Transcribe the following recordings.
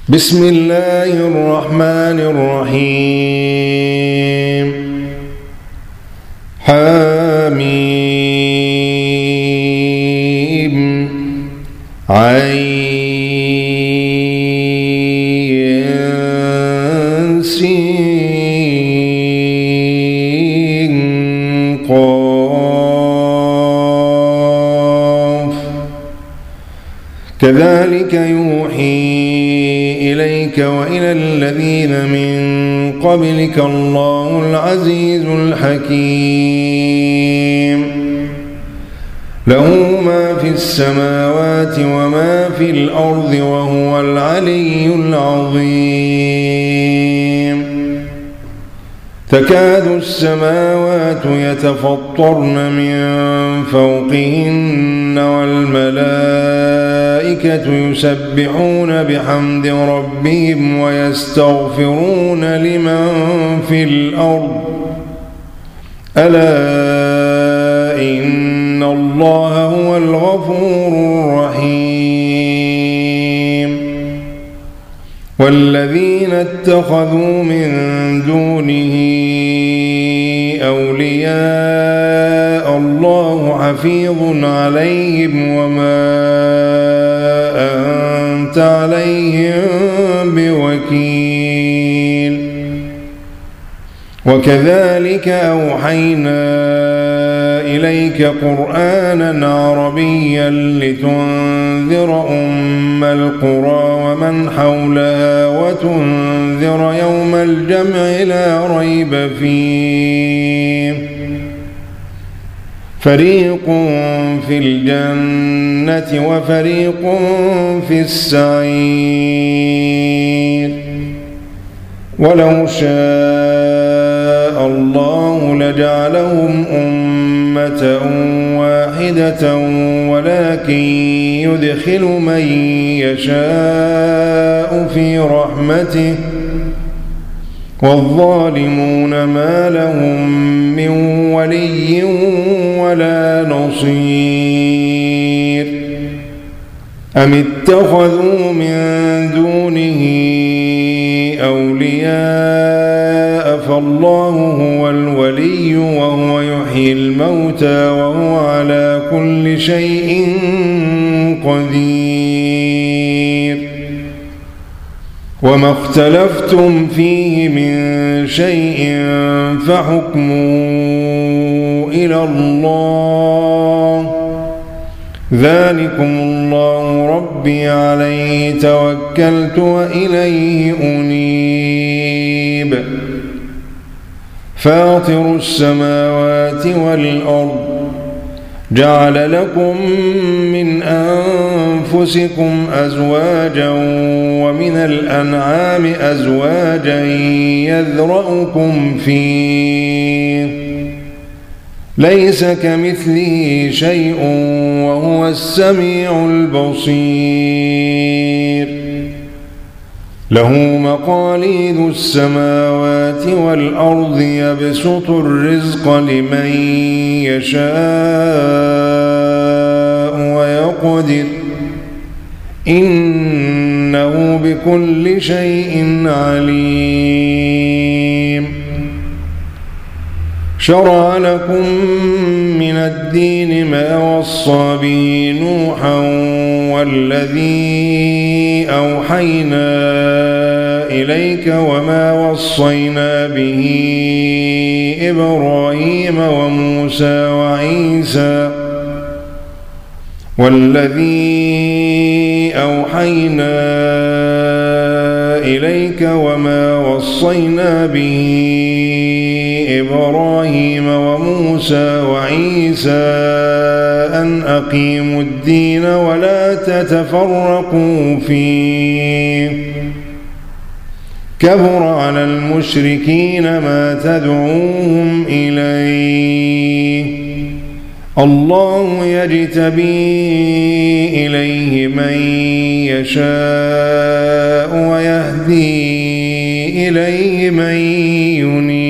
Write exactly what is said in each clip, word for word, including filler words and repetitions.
بسم الله الرحمن الرحيم حميم عين سين قاف كذلك يوحي إليك وإلى الذين من قبلك الله العزيز الحكيم له ما في السماوات وما في الأرض وهو العلي العظيم تكاد السماوات يتفطرن من فوقهن والملائكة يسبحون بحمد ربهم ويستغفرون لمن في الأرض ألا إن الله هو الغفور الرحيم والذين اتخذوا من دونه أولياء الله حفيظ عليهم وما أنت عليهم بوكيل وكذلك أوحينا إليك قرآنا عربيا لتنذر أم القرى ومن حولها وتنذر يوم الجمع لا ريب فيه فريق في الجنة وفريق في السعير ولو شاء الله لجعلهم أمة واحدة ولكن يدخل من يشاء في رحمته والظالمون ما لهم من ولي ولا نصير أم اتخذوا من دونه أولياء فالله هو الولي وهو يحيي الموتى وهو على كل شيء قدير وما اختلفتم فيه من شيء فحكمه إلى الله ذلكم الله ربي عليه توكلت وإليه أنيب فاطر السماوات والأرض جعل لكم من أنفسكم أزواجا ومن الأنعام أزواجا يذرأكم فيه ليس كمثله شيء وهو السميع البصير له مقاليد السماوات والأرض يبسط الرزق لمن يشاء ويقدر إنه بكل شيء عليم شرع لكم من الدين ما وصى به نوحا والذي أوحينا إليك وما وصينا به إبراهيم وموسى وعيسى والذي أوحينا إليك وما وصينا به إبراهيم وموسى وعيسى أن أقيموا الدين ولا تتفرقوا فيه كبر على المشركين ما تدعوهم إليه الله يجتبي إليه من يشاء ويهدي إليه من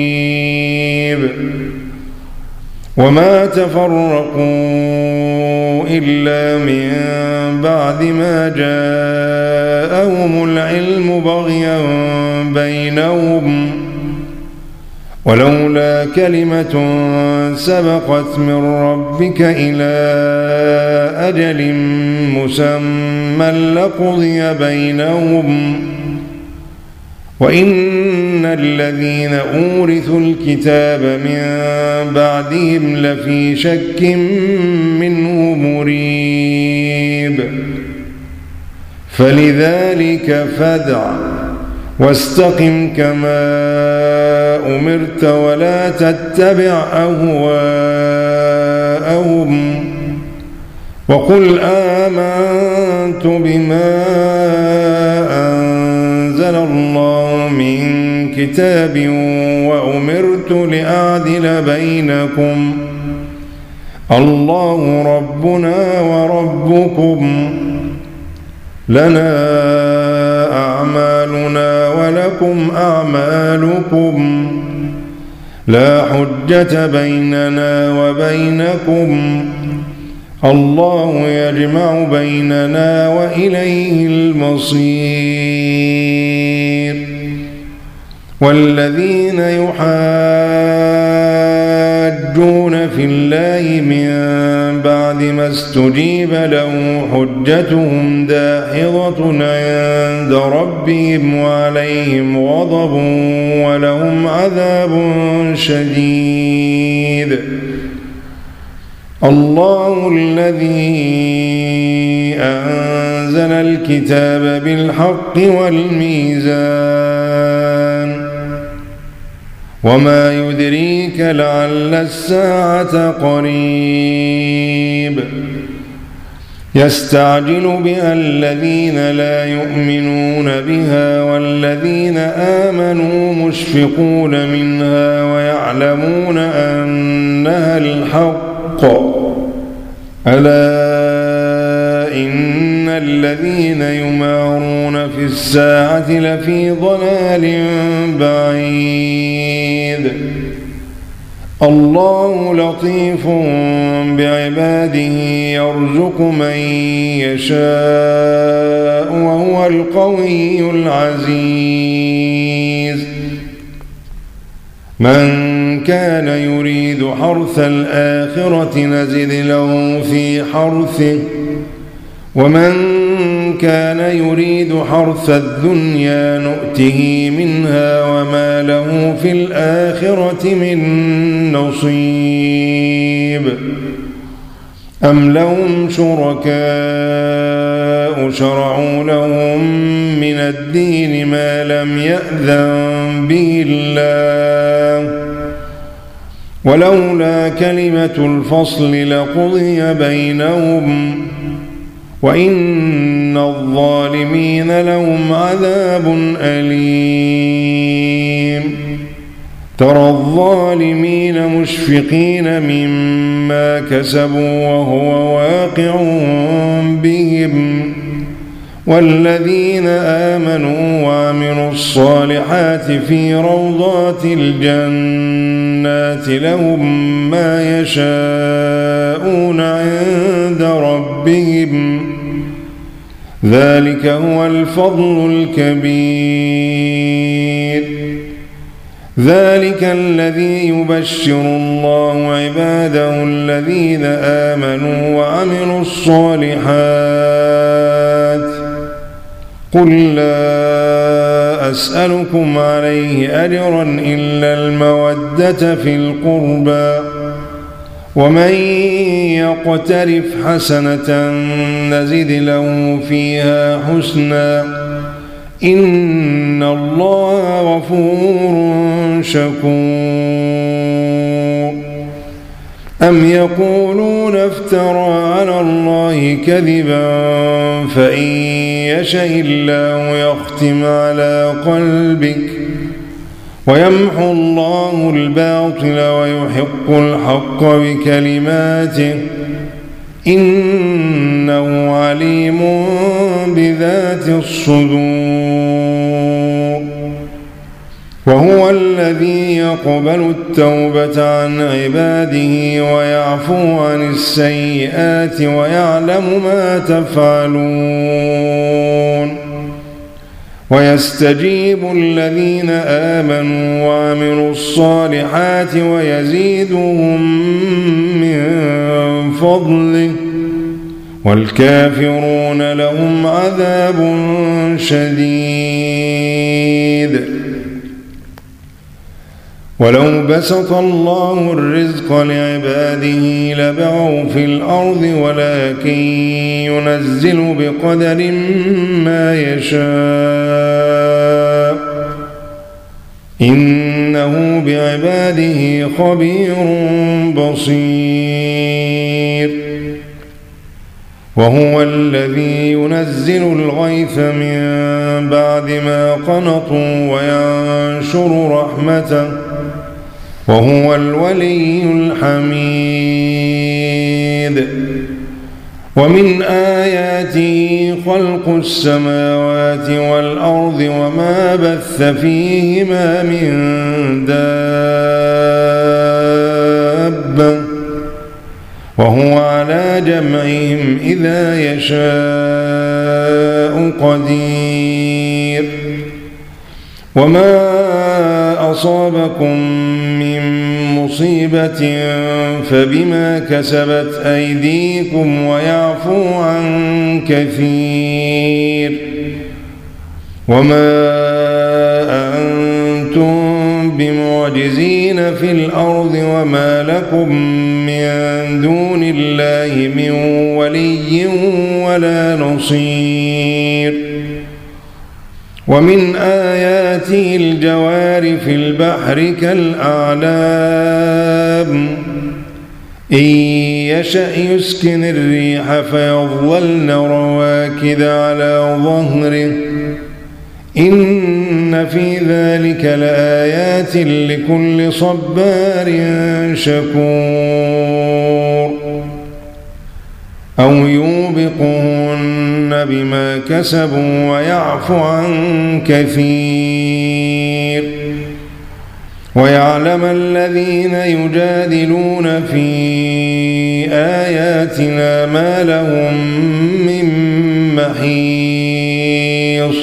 ينيب وما تفرقوا إلا من بعد ما جاءهم العلم بغيا بينهم ولولا كلمة سبقت من ربك إلى أجل مسمى لقضي بينهم وإن الذين أورثوا الكتاب من بعدهم لفي شك منه مريب فلذلك فادع واستقم كما أمرت ولا تتبع أهواءهم وقل آمنت بما أنزل الله من كتاب وأمرت لأعدل بينكم الله ربنا وربكم لنا أعمالنا ولكم أعمالكم لا حجة بيننا وبينكم الله يجمع بيننا وإليه المصير والذين يحاجون في الله من بعد ما استجيب له حجتهم داحضة عند ربهم وعليهم غضب ولهم عذاب شديد الله الذي أنزل الكتاب بالحق والميزان وما يدريك لعل الساعة قريب يستعجل بها الذين لا يؤمنون بها والذين آمنوا مشفقون منها ويعلمون أنها الحق ألا إن الذين يمارون في الساعة لفي ضلال بعيد الله لطيف بعباده يرزق من يشاء وهو القوي العزيز من كان يريد حرث الآخرة نزد له في حرثه ومن كان يريد حرث الدنيا نؤته منها وما له في الآخرة من نصيب أم لهم شركاء شرعوا لهم من الدين ما لم يأذن به الله ولولا كلمة الفصل لقضي بينهم وإن الظالمين لهم عذاب أليم ترى الظالمين مشفقين مما كسبوا وهو واقع بهم والذين آمنوا وعملوا الصالحات في روضات الجنات لهم ما يشاءون عند ربهم ذلك هو الفضل الكبير ذلك الذي يبشر الله عباده الذين آمنوا وعملوا الصالحات قل لا أسألكم عليه أجرا إلا المودة في القربى ومن يقترف حسنة نزد له فيها حسنا إن الله غفور شكور أم يقولون افترى على الله كذبا فإن يشاء الله يختم على قلبك ويمحو الله الباطل ويحق الحق بكلماته إنه عليم بذات الصدور وهو الذي الذي يقبل التوبة عن عباده ويعفو عن السيئات ويعلم ما تفعلون ويستجيب الذين آمنوا وعملوا الصالحات ويزيدهم من فضله والكافرون لهم عذاب شديد. ولو بسط الله الرزق لعباده لبغوا في الأرض ولكن ينزل بقدر ما يشاء إنه بعباده خبير بصير. وهو الذي ينزل الغيث من بعد ما قنطوا وينشر رحمته وهو الولي الحميد. ومن آياته خلق السماوات والأرض وما بث فيهما من دابة وهو على جمعهم إذا يشاء قدير. وما أصابكم من مصيبة فبما كسبت أيديكم ويعفو عن كثير. وما أنتم بمعجزين في الأرض وما لكم من دون الله من ولي ولا نصير. ومن آياته الجوار في البحر كالأعلام إن يشأ يسكن الريح فيظللن رواكد على ظهره إن في ذلك لآيات لكل صبار شكور. أو يوبقهن بما كسبوا ويعفو عن كثير. ويعلم الذين يجادلون في آياتنا ما لهم من محيص.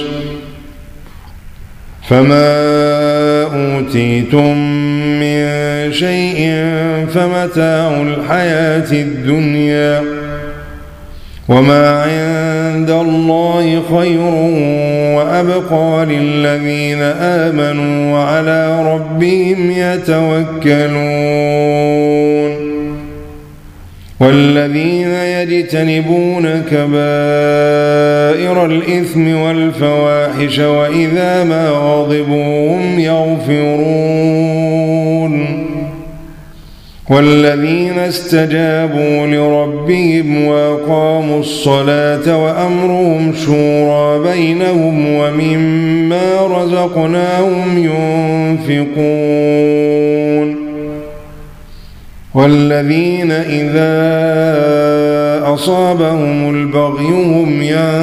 فما أوتيتم من شيء فمتاع الحياة الدنيا وما عند الله خير وأبقى للذين آمنوا وعلى ربهم يتوكلون. والذين يجتنبون كبائر الإثم والفواحش وإذا ما غضبوا هم يغفرون. والذين استجابوا لربهم وأقاموا الصلاة وأمرهم شورى بينهم ومما رزقناهم ينفقون. والذين إذا أصابهم البغي هم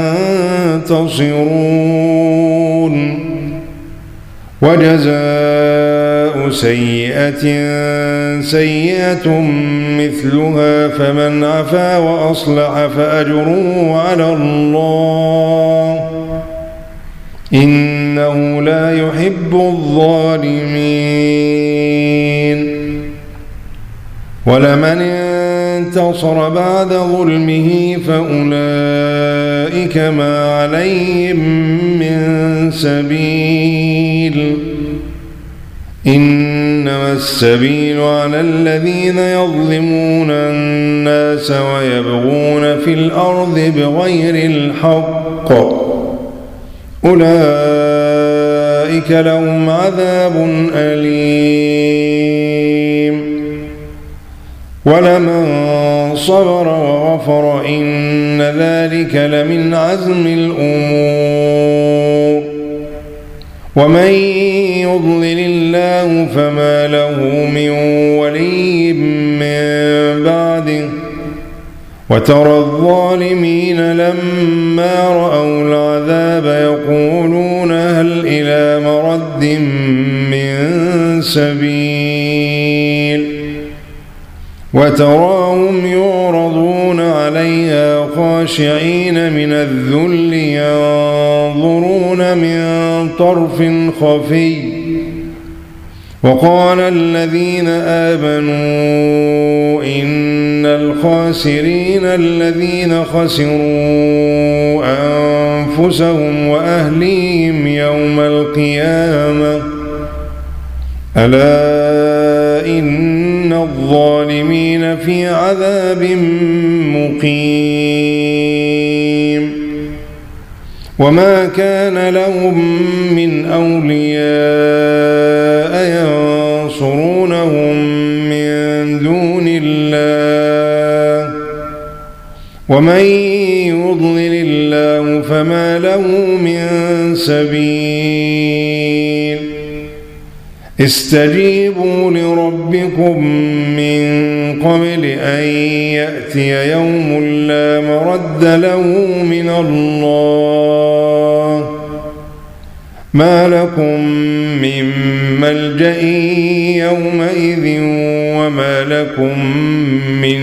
ينتصرون. وجزاء سيئة سيئة مثلها فمن عفا وأصلح فأجره على الله إنه لا يحب الظالمين. ولمن انتصر بعد ظلمه فأولئك ما عليهم من سبيل إنما السبيل على الذين يظلمون الناس ويبغون في الأرض بغير الحق أولئك لهم عذاب أليم. ولمن صبر وغفر إن ذلك لمن عزم الأمور. ومن يضلل الله فما له من ولي من بعده وترى الظالمين لما رأوا العذاب يقولون هل إلى مرد من سبيل وتراهم يعرضون عليها خاشعين من الذل ينظرون من طرف خفي وقال الذين آمنوا إن الخاسرين الذين خسروا أنفسهم وأهليهم يوم القيامة ألا إن الظالمين في عذاب مقيم وما كان لهم من أولياء ينصرونهم من دون الله ومن يضلل الله فما له من سبيل استجيبوا لربكم من قبل أن يأتي يوم لا مرد له من الله ما لكم من ملجأ يومئذ وما لكم من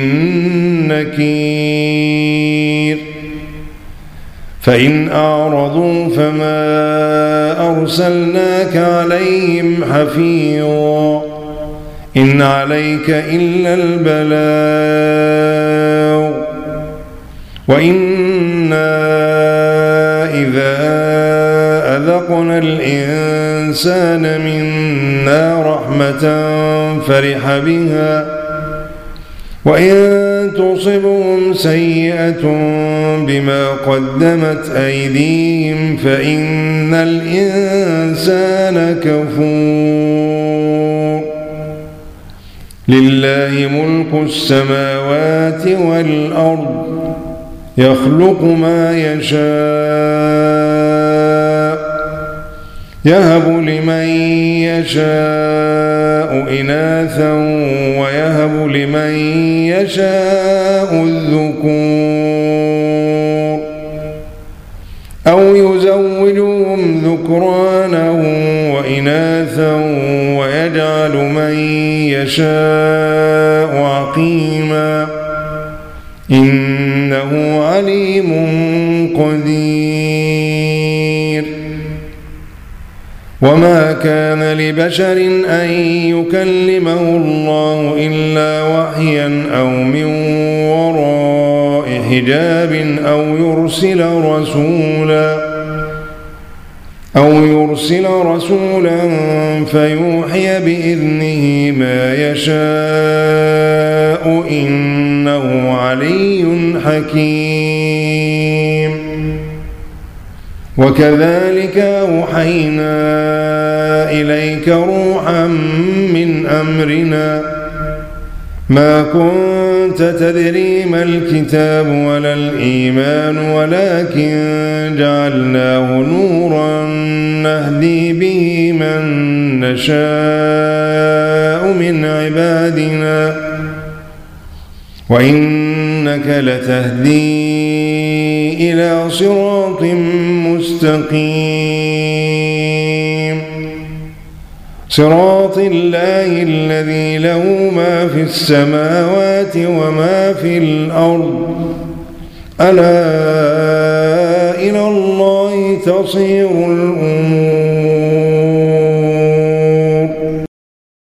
نكير فإن أعرضوا فما أرسلناك عليهم حفيظا إن عليك إلا البلاغ وإنا إذا أذقنا الإنسان منا رحمة فرح بها وإن تصبهم سيئة بما قدمت أيديهم فإن الإنسان كفور لله ملك السماوات والأرض يخلق ما يشاء يهب لمن يشاء إناثا ويهب لمن يشاء الذكور أو يزوجهم ذكرانا وإناثا ويجعل من يشاء عقيما إنه عليم قدير وما كان لبشر أن يكلمه الله إلا وحيا أو من وراء حجاب أو يرسل رسولا أو يرسل رسولا فيوحي بإذنه ما يشاء إنه علي حكيم وكذلك أوحينا إليك روحا من أمرنا ما كنت تدري ما الكتاب ولا الإيمان ولكن جعلناه نورا نهدي به من نشاء من عبادنا وإنك لتهدي إلى صراط مستقيم صراط الله الذي له ما في السماوات وما في الأرض ألا إلى الله تصير الأمور